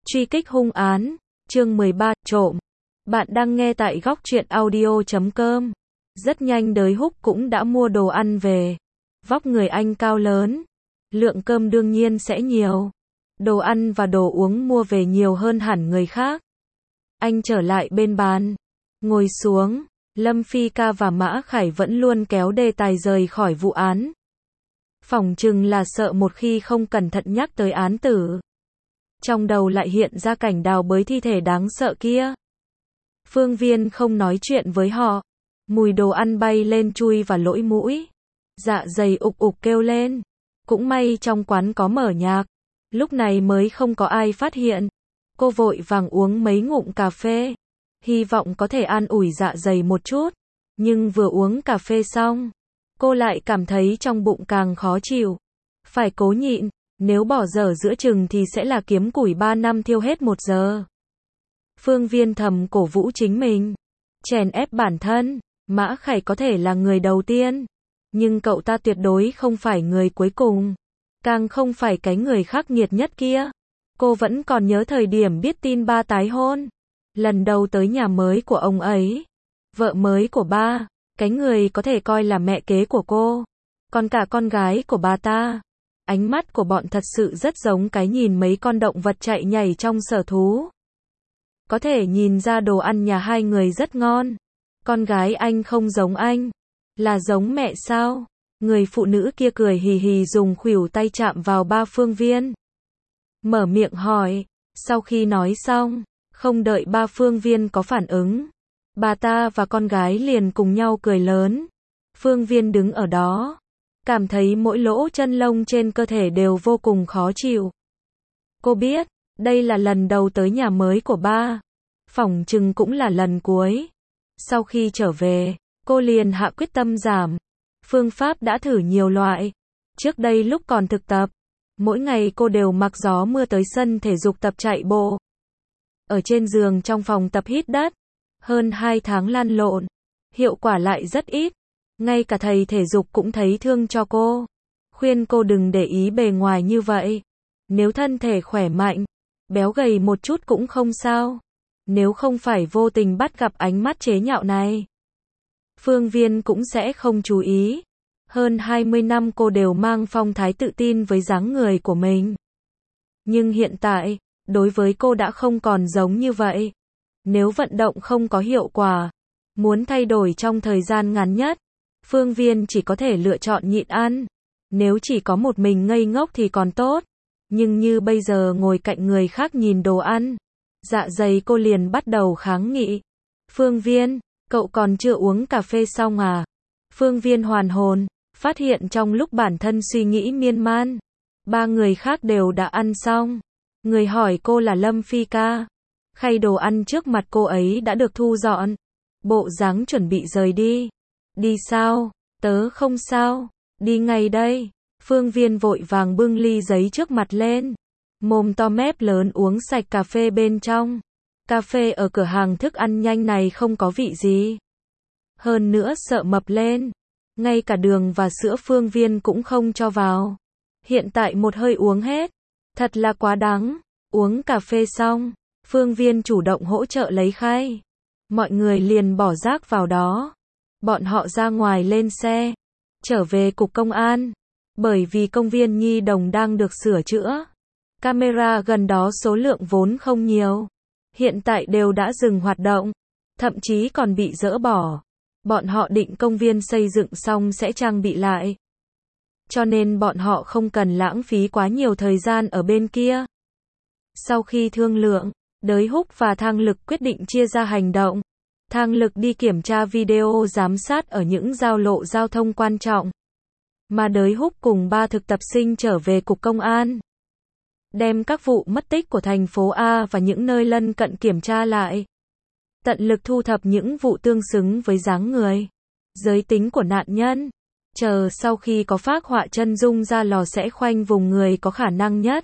Truy kích hung án, chương 13, trộm. Bạn đang nghe tại góc truyện audio.com. Rất nhanh Đới Húc cũng đã mua đồ ăn về. Vóc người anh cao lớn, lượng cơm đương nhiên sẽ nhiều. Đồ ăn và đồ uống mua về nhiều hơn hẳn người khác. Anh trở lại bên bàn, ngồi xuống. Lâm Phi Ca và Mã Khải vẫn luôn kéo đề tài rời khỏi vụ án. Phỏng chừng là sợ một khi không cẩn thận nhắc tới án tử, trong đầu lại hiện ra cảnh đào bới thi thể đáng sợ kia. Phương Viên không nói chuyện với họ. Mùi đồ ăn bay lên chui vào lỗ mũi. Dạ dày ục ục kêu lên. Cũng may trong quán có mở nhạc. Lúc này mới không có ai phát hiện. Cô vội vàng uống mấy ngụm cà phê. Hy vọng có thể an ủi dạ dày một chút. Nhưng vừa uống cà phê xong, cô lại cảm thấy trong bụng càng khó chịu. Phải cố nhịn. Nếu bỏ dở giữa chừng thì sẽ là kiếm củi 3 năm thiêu hết 1 giờ. Phương Viên thầm cổ vũ chính mình, chèn ép bản thân. Mã Khải có thể là người đầu tiên, nhưng cậu ta tuyệt đối không phải người cuối cùng, càng không phải cái người khắc nghiệt nhất kia. Cô vẫn còn nhớ thời điểm biết tin ba tái hôn, lần đầu tới nhà mới của ông ấy, vợ mới của ba, cái người có thể coi là mẹ kế của cô, còn cả con gái của bà ta. Ánh mắt của bọn thật sự rất giống cái nhìn mấy con động vật chạy nhảy trong sở thú. Có thể nhìn ra đồ ăn nhà hai người rất ngon. Con gái anh không giống anh, là giống mẹ sao? Người phụ nữ kia cười hì hì dùng khuỷu tay chạm vào ba Phương Viên. Mở miệng hỏi, sau khi nói xong, không đợi ba Phương Viên có phản ứng, bà ta và con gái liền cùng nhau cười lớn. Phương Viên đứng ở đó, cảm thấy mỗi lỗ chân lông trên cơ thể đều vô cùng khó chịu. Cô biết, đây là lần đầu tới nhà mới của ba, phỏng chừng cũng là lần cuối. Sau khi trở về, cô liền hạ quyết tâm giảm. Phương pháp đã thử nhiều loại. Trước đây lúc còn thực tập, mỗi ngày cô đều mặc gió mưa tới sân thể dục tập chạy bộ. Ở trên giường trong phòng tập hít đất. Hơn 2 tháng lăn lộn, hiệu quả lại rất ít. Ngay cả thầy thể dục cũng thấy thương cho cô. Khuyên cô đừng để ý bề ngoài như vậy. Nếu thân thể khỏe mạnh, béo gầy một chút cũng không sao. Nếu không phải vô tình bắt gặp ánh mắt chế nhạo này, Phương Viên cũng sẽ không chú ý. Hơn 20 năm cô đều mang phong thái tự tin với dáng người của mình. Nhưng hiện tại, đối với cô đã không còn giống như vậy. Nếu vận động không có hiệu quả, muốn thay đổi trong thời gian ngắn nhất, Phương Viên chỉ có thể lựa chọn nhịn ăn. Nếu chỉ có một mình ngây ngốc thì còn tốt. Nhưng như bây giờ ngồi cạnh người khác nhìn đồ ăn, dạ dày cô liền bắt đầu kháng nghị. Phương Viên, cậu còn chưa uống cà phê xong à? Phương Viên hoàn hồn, phát hiện trong lúc bản thân suy nghĩ miên man, 3 người khác đều đã ăn xong. Người hỏi cô là Lâm Phi Ca. Khay đồ ăn trước mặt cô ấy đã được thu dọn. Bộ dáng chuẩn bị rời đi. Đi sao? Tớ không sao. Đi ngay đây. Phương Viên vội vàng bưng ly giấy trước mặt lên. Mồm to mép lớn uống sạch cà phê bên trong. Cà phê ở cửa hàng thức ăn nhanh này không có vị gì. Hơn nữa sợ mập lên. Ngay cả đường và sữa Phương Viên cũng không cho vào. Hiện tại một hơi uống hết. Thật là quá đáng. Uống cà phê xong, Phương Viên chủ động hỗ trợ lấy khay. Mọi người liền bỏ rác vào đó. Bọn họ ra ngoài lên xe, trở về cục công an. Bởi vì công viên Nhi Đồng đang được sửa chữa. Camera gần đó số lượng vốn không nhiều. Hiện tại đều đã dừng hoạt động. Thậm chí còn bị dỡ bỏ. Bọn họ định công viên xây dựng xong sẽ trang bị lại. Cho nên bọn họ không cần lãng phí quá nhiều thời gian ở bên kia. Sau khi thương lượng, Đới Húc và Thang Lực quyết định chia ra hành động. Thang Lực đi kiểm tra video giám sát ở những giao lộ giao thông quan trọng. Mà Đới Húc cùng 3 thực tập sinh trở về cục công an. Đem các vụ mất tích của thành phố A và những nơi lân cận kiểm tra lại. Tận lực thu thập những vụ tương xứng với dáng người, giới tính của nạn nhân. Chờ sau khi có phác họa chân dung ra lò sẽ khoanh vùng người có khả năng nhất.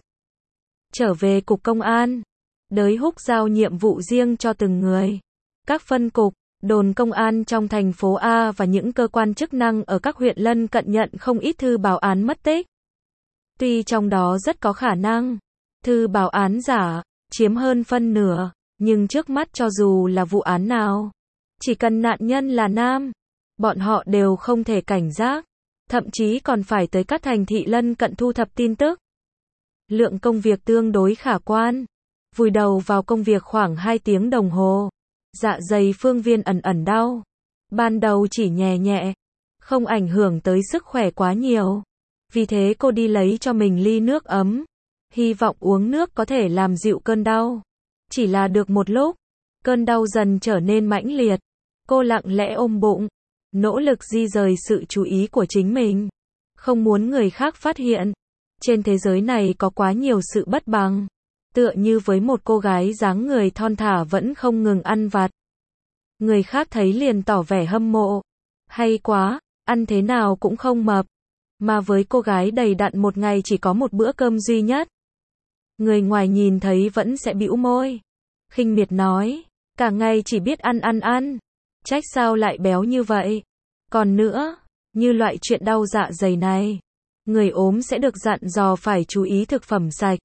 Trở về cục công an, Đới Húc giao nhiệm vụ riêng cho từng người. Các phân cục, đồn công an trong thành phố A và những cơ quan chức năng ở các huyện lân cận nhận không ít thư báo án mất tích. Tuy trong đó rất có khả năng thư báo án giả, chiếm hơn phân nửa, nhưng trước mắt cho dù là vụ án nào, chỉ cần nạn nhân là nam, bọn họ đều không thể cảnh giác, thậm chí còn phải tới các thành thị lân cận thu thập tin tức. Lượng công việc tương đối khả quan, vùi đầu vào công việc khoảng 2 tiếng đồng hồ. Dạ dày Phương Viên ẩn ẩn đau, ban đầu chỉ nhẹ nhẹ, không ảnh hưởng tới sức khỏe quá nhiều. Vì thế cô đi lấy cho mình ly nước ấm, hy vọng uống nước có thể làm dịu cơn đau. Chỉ là được một lúc, cơn đau dần trở nên mãnh liệt. Cô lặng lẽ ôm bụng, nỗ lực di rời sự chú ý của chính mình, không muốn người khác phát hiện. Trên thế giới này có quá nhiều sự bất bằng, tựa như với một cô gái dáng người thon thả vẫn không ngừng ăn vặt. Người khác thấy liền tỏ vẻ hâm mộ. Hay quá, ăn thế nào cũng không mập. Mà với cô gái đầy đặn một ngày chỉ có một bữa cơm duy nhất. Người ngoài nhìn thấy vẫn sẽ bĩu môi, khinh miệt nói, cả ngày chỉ biết ăn. Trách sao lại béo như vậy. Còn nữa, như loại chuyện đau dạ dày này, người ốm sẽ được dặn dò phải chú ý thực phẩm sạch.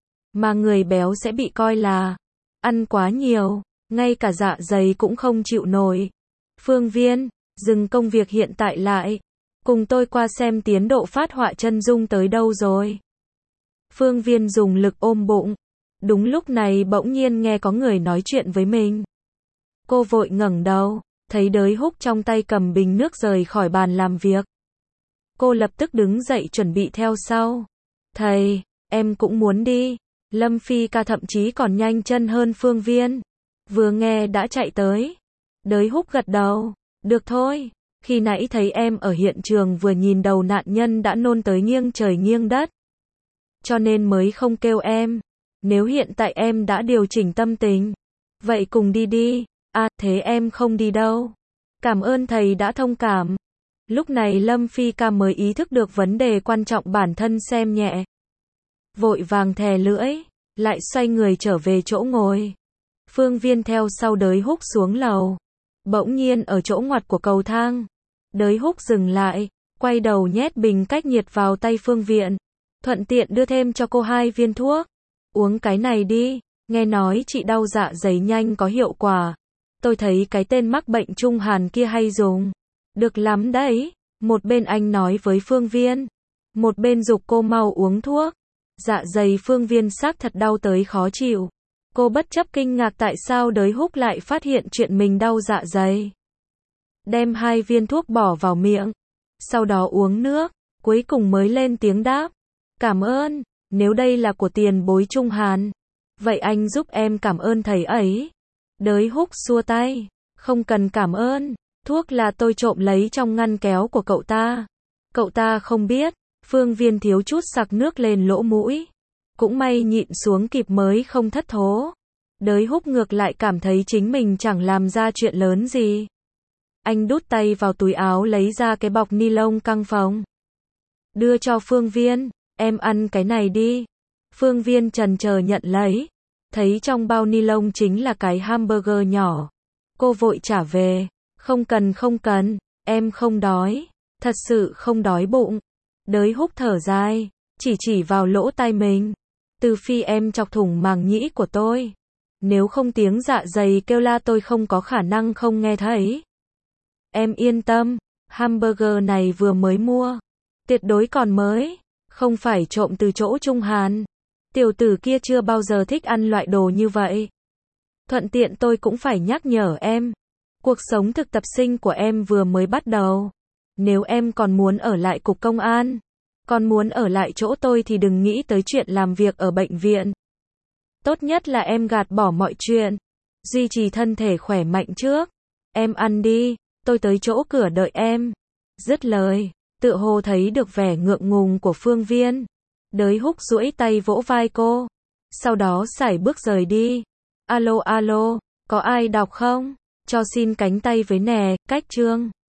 Mà người béo sẽ bị coi là ăn quá nhiều, ngay cả dạ dày cũng không chịu nổi. Phương Viên, dừng công việc hiện tại lại, cùng tôi qua xem tiến độ phát họa chân dung tới đâu rồi. Phương Viên dùng lực ôm bụng. Đúng lúc này bỗng nhiên nghe có người nói chuyện với mình. Cô vội ngẩng đầu, thấy Đới Húc trong tay cầm bình nước rời khỏi bàn làm việc. Cô lập tức đứng dậy chuẩn bị theo sau. Thầy, em cũng muốn đi. Lâm Phi Ca thậm chí còn nhanh chân hơn Phương Viên. Vừa nghe đã chạy tới. Đới Húc gật đầu. Được thôi, khi nãy thấy em ở hiện trường vừa nhìn đầu nạn nhân đã nôn tới nghiêng trời nghiêng đất. Cho nên mới không kêu em. Nếu hiện tại em đã điều chỉnh tâm tình, vậy cùng đi đi. À, thế em không đi đâu. Cảm ơn thầy đã thông cảm. Lúc này Lâm Phi Ca mới ý thức được vấn đề quan trọng bản thân xem nhẹ. Vội vàng thè lưỡi, lại xoay người trở về chỗ ngồi. Phương Viên theo sau Đới Húc xuống lầu. Bỗng nhiên ở chỗ ngoặt của cầu thang, Đới Húc dừng lại, quay đầu nhét bình cách nhiệt vào tay Phương Viên. Thuận tiện đưa thêm cho cô 2 viên thuốc. Uống cái này đi, nghe nói trị đau dạ dày nhanh có hiệu quả. Tôi thấy cái tên mắc bệnh Trung Hàn kia hay dùng. Được lắm đấy. Một bên anh nói với Phương Viên, một bên giục cô mau uống thuốc. Dạ dày Phương Viên xác thật đau tới khó chịu. Cô bất chấp kinh ngạc tại sao Đới Húc lại phát hiện chuyện mình đau dạ dày. Đem 2 viên thuốc bỏ vào miệng, sau đó uống nước, cuối cùng mới lên tiếng đáp. Cảm ơn, nếu đây là của tiền bối Trung Hàn, vậy anh giúp em cảm ơn thầy ấy. Đới Húc xua tay, không cần cảm ơn, thuốc là tôi trộm lấy trong ngăn kéo của cậu ta. Cậu ta không biết. Phương Viên thiếu chút sặc nước lên lỗ mũi. Cũng may nhịn xuống kịp mới không thất thố. Đới Húc ngược lại cảm thấy chính mình chẳng làm ra chuyện lớn gì. Anh đút tay vào túi áo lấy ra cái bọc ni lông căng phồng. Đưa cho Phương Viên, em ăn cái này đi. Phương Viên chần chờ nhận lấy. Thấy trong bao ni lông chính là cái hamburger nhỏ. Cô vội trả về. Không cần, em không đói. Thật sự không đói bụng. Đới Húc thở dài, chỉ vào lỗ tai mình. Từ Phi em chọc thủng màng nhĩ của tôi. Nếu không tiếng dạ dày kêu la tôi không có khả năng không nghe thấy. Em yên tâm, hamburger này vừa mới mua. Tuyệt đối còn mới, không phải trộm từ chỗ Trung Hàn. Tiểu tử kia chưa bao giờ thích ăn loại đồ như vậy. Thuận tiện tôi cũng phải nhắc nhở em. Cuộc sống thực tập sinh của em vừa mới bắt đầu. Nếu em còn muốn ở lại cục công an, còn muốn ở lại chỗ tôi thì đừng nghĩ tới chuyện làm việc ở bệnh viện. Tốt nhất là em gạt bỏ mọi chuyện, duy trì thân thể khỏe mạnh trước. Em ăn đi, tôi tới chỗ cửa đợi em. Dứt lời, tựa hồ thấy được vẻ ngượng ngùng của Phương Viên. Đới Húc duỗi tay vỗ vai cô, sau đó sải bước rời đi. Alo, có ai đọc không? Cho xin cánh tay với nè, cách chương.